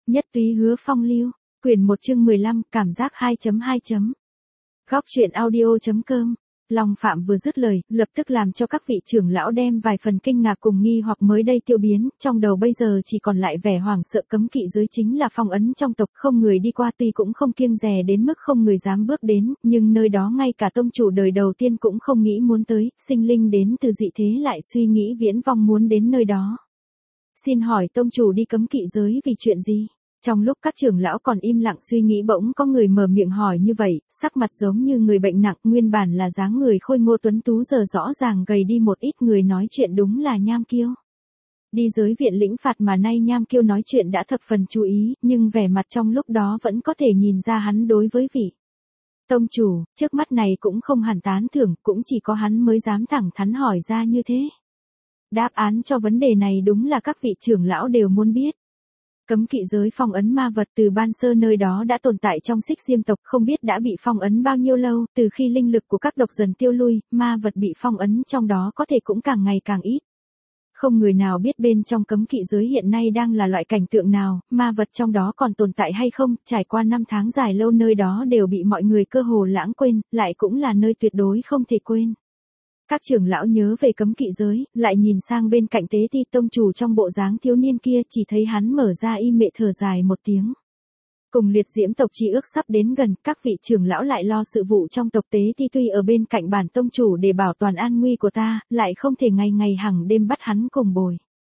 Nhất túy hứa phong lưu, quyển 1 chương 15, cảm giác 2.2. Góc truyện audio.com. Long Phạm vừa dứt lời, lập tức làm cho các vị trưởng lão đem vài phần kinh ngạc cùng nghi hoặc mới đây tiêu biến, trong đầu bây giờ chỉ còn lại vẻ hoảng sợ. Cấm kỵ giới chính là phong ấn trong tộc, không người đi qua, tuy cũng không kiêng dè đến mức không người dám bước đến, nhưng nơi đó ngay cả tông chủ đời đầu tiên cũng không nghĩ muốn tới, sinh linh đến từ dị thế lại suy nghĩ viễn vong muốn đến nơi đó. Xin hỏi tông chủ đi cấm kỵ giới vì chuyện gì? Trong lúc các trưởng lão còn im lặng suy nghĩ, bỗng có người mở miệng hỏi như vậy, sắc mặt giống như người bệnh nặng, nguyên bản là dáng người khôi ngô tuấn tú giờ rõ ràng gầy đi một ít. Người nói chuyện đúng là Nham Kiêu. Đi giới viện lĩnh phạt mà nay Nham Kiêu nói chuyện đã thập phần chú ý, nhưng vẻ mặt trong lúc đó vẫn có thể nhìn ra hắn đối với vị tông chủ trước mắt này cũng không hẳn tán thưởng, cũng chỉ có hắn mới dám thẳng thắn hỏi ra như thế. Đáp án cho vấn đề này đúng là các vị trưởng lão đều muốn biết. Cấm kỵ giới phong ấn ma vật từ ban sơ nơi đó đã tồn tại trong Xích Diêm tộc, không biết đã bị phong ấn bao nhiêu lâu. Từ khi linh lực của các độc dần tiêu lui, ma vật bị phong ấn trong đó có thể cũng càng ngày càng ít. Không người nào biết bên trong cấm kỵ giới hiện nay đang là loại cảnh tượng nào, ma vật trong đó còn tồn tại hay không. Trải qua 5 tháng dài lâu, nơi đó đều bị mọi người cơ hồ lãng quên, lại cũng là nơi tuyệt đối không thể quên. Các trưởng lão nhớ về cấm kỵ giới, lại nhìn sang bên cạnh Tế Ti tông chủ trong bộ dáng thiếu niên kia, chỉ thấy hắn mở ra y mệ thở dài một tiếng. Cùng liệt diễm tộc chi ước sắp đến gần, các vị trưởng lão lại lo sự vụ trong tộc. Tế Ti tuy ở bên cạnh bản tông chủ để bảo toàn an nguy của ta, lại không thể ngày ngày hàng đêm bắt hắn cùng bồi.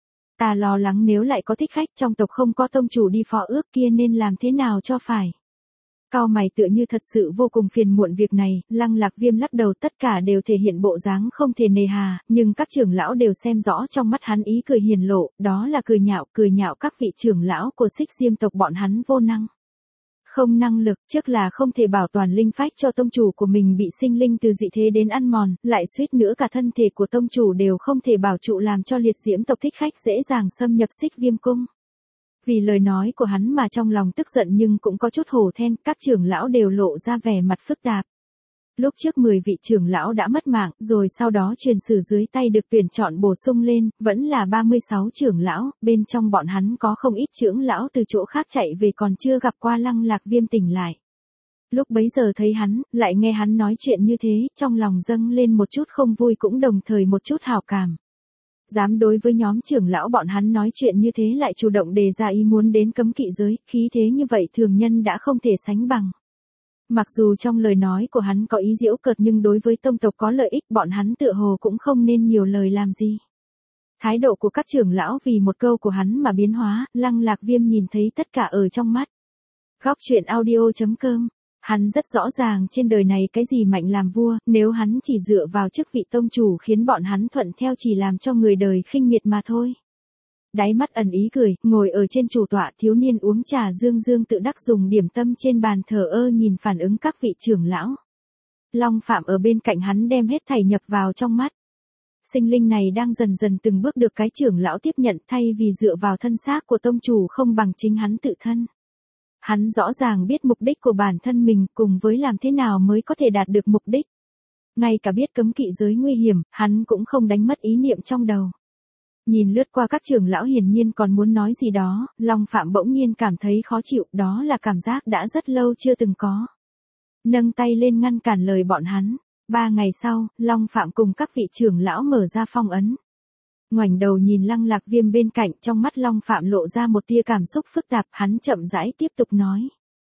Ta lo lắng nếu lại có thích khách trong tộc không có tông chủ đi phó ước kia nên làm thế nào cho phải. Cau mày tựa như thật sự vô cùng phiền muộn việc này. Lăng Lạc Viêm lắc đầu, tất cả đều thể hiện bộ dáng không thể nề hà, nhưng các trưởng lão đều xem rõ trong mắt hắn ý cười hiền lộ, đó là cười nhạo các vị trưởng lão của Xích Diêm tộc bọn hắn vô năng. Không năng lực, trước là không thể bảo toàn linh phách cho tông chủ của mình bị sinh linh từ dị thế đến ăn mòn, lại suýt nữa cả thân thể của tông chủ đều không thể bảo trụ, làm cho liệt diễm tộc thích khách dễ dàng xâm nhập Xích Viêm cung. Vì lời nói của hắn mà trong lòng tức giận nhưng cũng có chút hổ thẹn, các trưởng lão đều lộ ra vẻ mặt phức tạp. Lúc trước 10 vị trưởng lão đã mất mạng, rồi sau đó truyền sử dưới tay được tuyển chọn bổ sung lên, vẫn là 36 trưởng lão, bên trong bọn hắn có không ít trưởng lão từ chỗ khác chạy về còn chưa gặp qua Lăng Lạc Viêm tỉnh lại. Lúc bấy giờ thấy hắn, lại nghe hắn nói chuyện như thế, trong lòng dâng lên một chút không vui cũng đồng thời một chút hảo cảm. Dám đối với nhóm trưởng lão bọn hắn nói chuyện như thế, lại chủ động đề ra ý muốn đến cấm kỵ giới, khí thế như vậy thường nhân đã không thể sánh bằng. Mặc dù trong lời nói của hắn có ý giễu cợt, nhưng đối với tông tộc có lợi ích bọn hắn tựa hồ cũng không nên nhiều lời làm gì. Thái độ của các trưởng lão vì một câu của hắn mà biến hóa, Lăng Lạc Viêm nhìn thấy tất cả ở trong mắt. Góc truyện audio.com. Hắn rất rõ ràng trên đời này cái gì mạnh làm vua, nếu hắn chỉ dựa vào chức vị tông chủ khiến bọn hắn thuận theo chỉ làm cho người đời khinh miệt mà thôi. Đáy mắt ẩn ý cười, ngồi ở trên chủ tọa, thiếu niên uống trà dương tự đắc dùng điểm tâm trên bàn, thờ ơ nhìn phản ứng các vị trưởng lão. Long Phạm ở bên cạnh hắn đem hết thảy nhập vào trong mắt. Sinh linh này đang dần dần từng bước được cái trưởng lão tiếp nhận, thay vì dựa vào thân xác của tông chủ không bằng chính hắn tự thân. Hắn rõ ràng biết mục đích của bản thân mình cùng với làm thế nào mới có thể đạt được mục đích. Ngay cả biết cấm kỵ giới nguy hiểm, hắn cũng không đánh mất ý niệm trong đầu. Nhìn lướt qua các trưởng lão hiển nhiên còn muốn nói gì đó, Long Phạm bỗng nhiên cảm thấy khó chịu, đó là cảm giác đã rất lâu chưa từng có. Nâng tay lên ngăn cản lời bọn hắn. 3 ngày sau, Long Phạm cùng các vị trưởng lão mở ra phong ấn. Ngoảnh đầu nhìn Lăng Lạc Viêm bên cạnh, trong mắt Long Phạm lộ ra một tia cảm xúc phức tạp, hắn chậm rãi tiếp tục nói.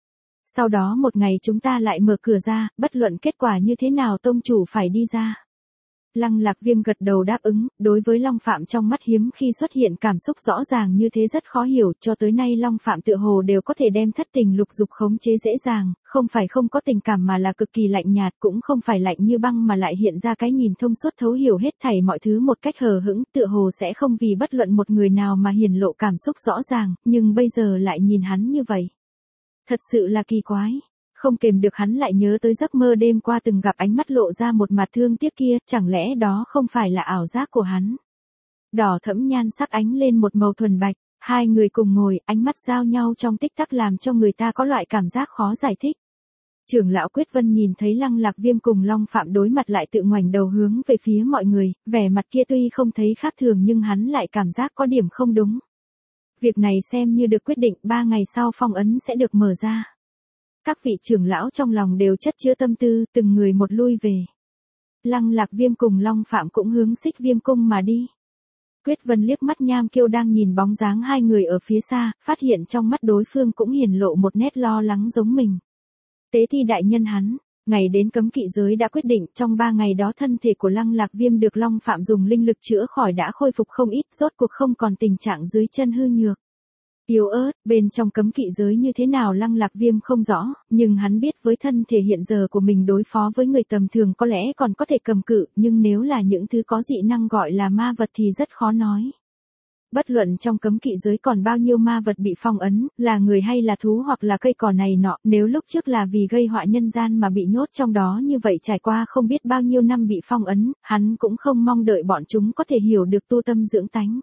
Sau đó một ngày chúng ta lại mở cửa ra, bất luận kết quả như thế nào tông chủ phải đi ra. Lăng Lạc Viêm gật đầu đáp ứng, đối với Long Phạm trong mắt hiếm khi xuất hiện cảm xúc rõ ràng như thế rất khó hiểu, cho tới nay Long Phạm tựa hồ đều có thể đem thất tình lục dục khống chế dễ dàng, không phải không có tình cảm mà là cực kỳ lạnh nhạt, cũng không phải lạnh như băng mà lại hiện ra cái nhìn thông suốt thấu hiểu hết thảy mọi thứ một cách hờ hững, tựa hồ sẽ không vì bất luận một người nào mà hiển lộ cảm xúc rõ ràng, nhưng bây giờ lại nhìn hắn như vậy. Thật sự là kỳ quái. Không kềm được hắn lại nhớ tới giấc mơ đêm qua từng gặp, ánh mắt lộ ra một mặt thương tiếc kia, chẳng lẽ đó không phải là ảo giác của hắn. Đỏ thẫm nhan sắc ánh lên một màu thuần bạch, hai người cùng ngồi, ánh mắt giao nhau trong tích tắc làm cho người ta có loại cảm giác khó giải thích. Trưởng lão Quyết Vân nhìn thấy Lăng Lạc Viêm cùng Long Phạm đối mặt lại tự ngoảnh đầu hướng về phía mọi người, vẻ mặt kia tuy không thấy khác thường nhưng hắn lại cảm giác có điểm không đúng. Việc này xem như được quyết định, 3 ngày sau phong ấn sẽ được mở ra. Các vị trưởng lão trong lòng đều chất chứa tâm tư, từng người một lui về. Lăng Lạc Viêm cùng Long Phạm cũng hướng Xích Viêm cung mà đi. Quyết Vân liếc mắt Nham Kiêu đang nhìn bóng dáng hai người ở phía xa, phát hiện trong mắt đối phương cũng hiển lộ một nét lo lắng giống mình. Tế Thi đại nhân hắn, ngày đến cấm kỵ giới đã quyết định, trong 3 ngày đó thân thể của Lăng Lạc Viêm được Long Phạm dùng linh lực chữa khỏi đã khôi phục không ít, rốt cuộc không còn tình trạng dưới chân hư nhược. Yếu ớt, bên trong cấm kỵ giới như thế nào Lăng Lạc Viêm không rõ, nhưng hắn biết với thân thể hiện giờ của mình đối phó với người tầm thường có lẽ còn có thể cầm cự, nhưng nếu là những thứ có dị năng gọi là ma vật thì rất khó nói. Bất luận trong cấm kỵ giới còn bao nhiêu ma vật bị phong ấn, là người hay là thú hoặc là cây cỏ này nọ, nếu lúc trước là vì gây họa nhân gian mà bị nhốt trong đó như vậy trải qua không biết bao nhiêu năm bị phong ấn, hắn cũng không mong đợi bọn chúng có thể hiểu được tu tâm dưỡng tánh.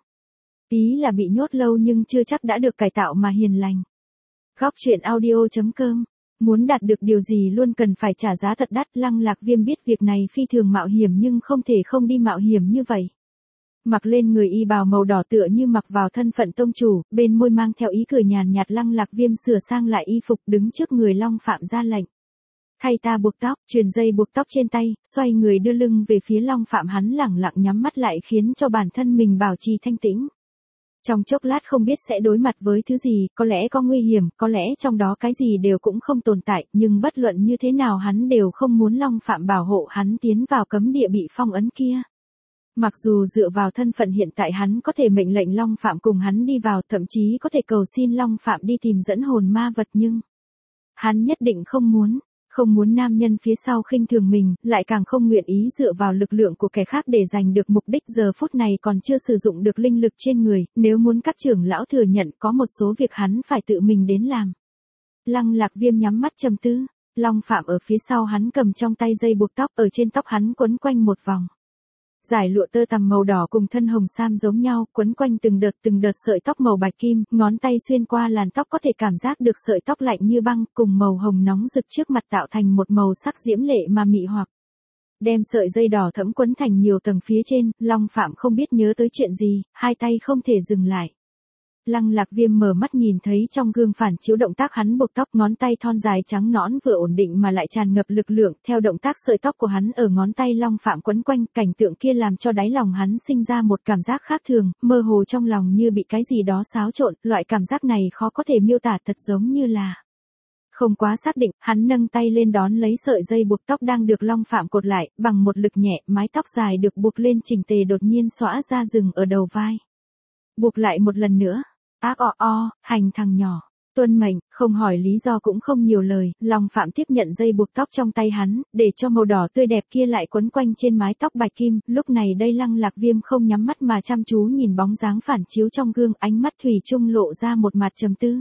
Ý là bị nhốt lâu nhưng chưa chắc đã được cải tạo mà hiền lành. Góc truyện audio.com. Muốn đạt được điều gì luôn cần phải trả giá thật đắt. Lăng Lạc Viêm biết việc này phi thường mạo hiểm nhưng không thể không đi mạo hiểm như vậy. Mặc lên người y bào màu đỏ tựa như mặc vào thân phận tông chủ, bên môi mang theo ý cười nhàn nhạt. Lăng Lạc Viêm sửa sang lại y phục đứng trước người Long Phạm ra lệnh. Thay ta buộc tóc, truyền dây buộc tóc trên tay, xoay người đưa lưng về phía Long Phạm, hắn lẳng lặng nhắm mắt lại khiến cho bản thân mình bảo trì thanh tĩnh. Trong chốc lát không biết sẽ đối mặt với thứ gì, có lẽ có nguy hiểm, có lẽ trong đó cái gì đều cũng không tồn tại, nhưng bất luận như thế nào hắn đều không muốn Long Phạm bảo hộ hắn tiến vào cấm địa bị phong ấn kia. Mặc dù dựa vào thân phận hiện tại hắn có thể mệnh lệnh Long Phạm cùng hắn đi vào, thậm chí có thể cầu xin Long Phạm đi tìm dẫn hồn ma vật, nhưng hắn nhất định không muốn. Không muốn nam nhân phía sau khinh thường mình, lại càng không nguyện ý dựa vào lực lượng của kẻ khác để giành được mục đích. Giờ phút này còn chưa sử dụng được linh lực trên người, nếu muốn các trưởng lão thừa nhận có một số việc hắn phải tự mình đến làm. Lăng Lạc Viêm nhắm mắt trầm tư, Long Phạm ở phía sau hắn cầm trong tay dây buộc tóc, ở trên tóc hắn quấn quanh một vòng. Giải lụa tơ tằm màu đỏ cùng thân hồng sam giống nhau, quấn quanh từng đợt sợi tóc màu bạch kim, ngón tay xuyên qua làn tóc có thể cảm giác được sợi tóc lạnh như băng, cùng màu hồng nóng rực trước mặt tạo thành một màu sắc diễm lệ mà mị hoặc. Đem sợi dây đỏ thẫm quấn thành nhiều tầng phía trên, Long Phạm không biết nhớ tới chuyện gì, hai tay không thể dừng lại. Lăng Lạc Viêm mở mắt nhìn thấy trong gương phản chiếu động tác hắn buộc tóc, ngón tay thon dài trắng nõn vừa ổn định mà lại tràn ngập lực lượng, theo động tác sợi tóc của hắn ở ngón tay Long Phạm quấn quanh, cảnh tượng kia làm cho đáy lòng hắn sinh ra một cảm giác khác thường, mơ hồ trong lòng như bị cái gì đó xáo trộn, loại cảm giác này khó có thể miêu tả, thật giống như là không quá xác định. Hắn nâng tay lên đón lấy sợi dây buộc tóc đang được Long Phạm cột lại, bằng một lực nhẹ, mái tóc dài được buộc lên chỉnh tề đột nhiên xõa ra dừng ở đầu vai. Buộc lại một lần nữa. Ác hành thằng nhỏ. Tuân mệnh, không hỏi lý do cũng không nhiều lời, Long Phạm tiếp nhận dây buộc tóc trong tay hắn, để cho màu đỏ tươi đẹp kia lại quấn quanh trên mái tóc bạch kim. Lúc này đây Lăng Lạc Viêm không nhắm mắt mà chăm chú nhìn bóng dáng phản chiếu trong gương, ánh mắt thủy chung lộ ra một mặt trầm tư.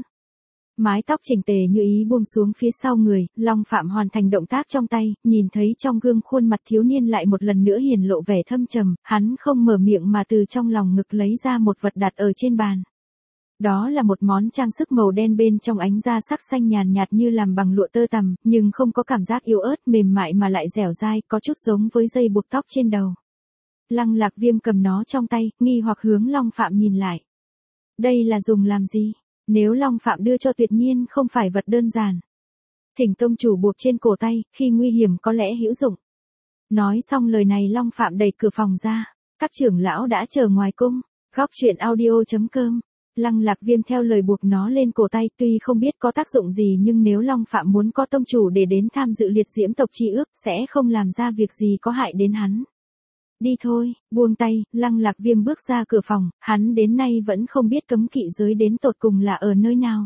Mái tóc chỉnh tề như ý buông xuống phía sau người, Long Phạm hoàn thành động tác trong tay, nhìn thấy trong gương khuôn mặt thiếu niên lại một lần nữa hiển lộ vẻ thâm trầm, hắn không mở miệng mà từ trong lòng ngực lấy ra một vật đặt ở trên bàn. Đó là một món trang sức màu đen, bên trong ánh da sắc xanh nhàn nhạt như làm bằng lụa tơ tằm, nhưng không có cảm giác yếu ớt mềm mại mà lại dẻo dai, có chút giống với dây buộc tóc trên đầu. Lăng Lạc Viêm cầm nó trong tay, nghi hoặc hướng Long Phạm nhìn lại. Đây là dùng làm gì? Nếu Long Phạm đưa cho tuyệt nhiên không phải vật đơn giản. Thỉnh tông chủ buộc trên cổ tay, khi nguy hiểm có lẽ hữu dụng. Nói xong lời này Long Phạm đẩy cửa phòng ra. Các trưởng lão đã chờ ngoài cung. Góc truyện audio.com. Lăng Lạc Viêm theo lời buộc nó lên cổ tay, tuy không biết có tác dụng gì nhưng nếu Long Phạm muốn có tông chủ để đến tham dự liệt diễm tộc chi ước, sẽ không làm ra việc gì có hại đến hắn. Đi thôi, buông tay, Lăng Lạc Viêm bước ra cửa phòng, hắn đến nay vẫn không biết cấm kỵ giới đến tột cùng là ở nơi nào.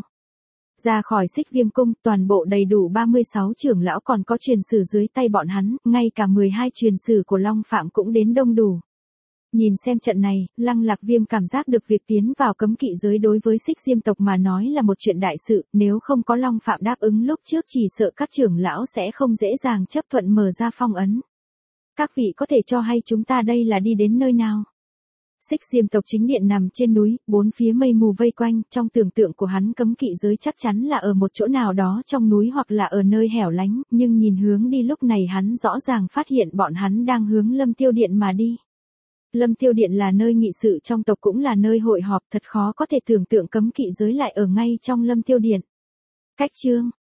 Ra khỏi Xích Viêm cung, toàn bộ đầy đủ 36 trưởng lão còn có truyền sử dưới tay bọn hắn, ngay cả 12 truyền sử của Long Phạm cũng đến đông đủ. Nhìn xem trận này, Lăng Lạc Viêm cảm giác được việc tiến vào cấm kỵ giới đối với Xích Diêm tộc mà nói là một chuyện đại sự, nếu không có Long Phạm đáp ứng lúc trước chỉ sợ các trưởng lão sẽ không dễ dàng chấp thuận mở ra phong ấn. Các vị có thể cho hay chúng ta đây là đi đến nơi nào? Xích Diêm tộc chính điện nằm trên núi, bốn phía mây mù vây quanh, trong tưởng tượng của hắn cấm kỵ giới chắc chắn là ở một chỗ nào đó trong núi hoặc là ở nơi hẻo lánh, nhưng nhìn hướng đi lúc này hắn rõ ràng phát hiện bọn hắn đang hướng Lâm Tiêu Điện mà đi. Lâm Tiêu Điện là nơi nghị sự trong tộc cũng là nơi hội họp, thật khó có thể tưởng tượng cấm kỵ giới lại ở ngay trong Lâm Tiêu Điện. Cách chương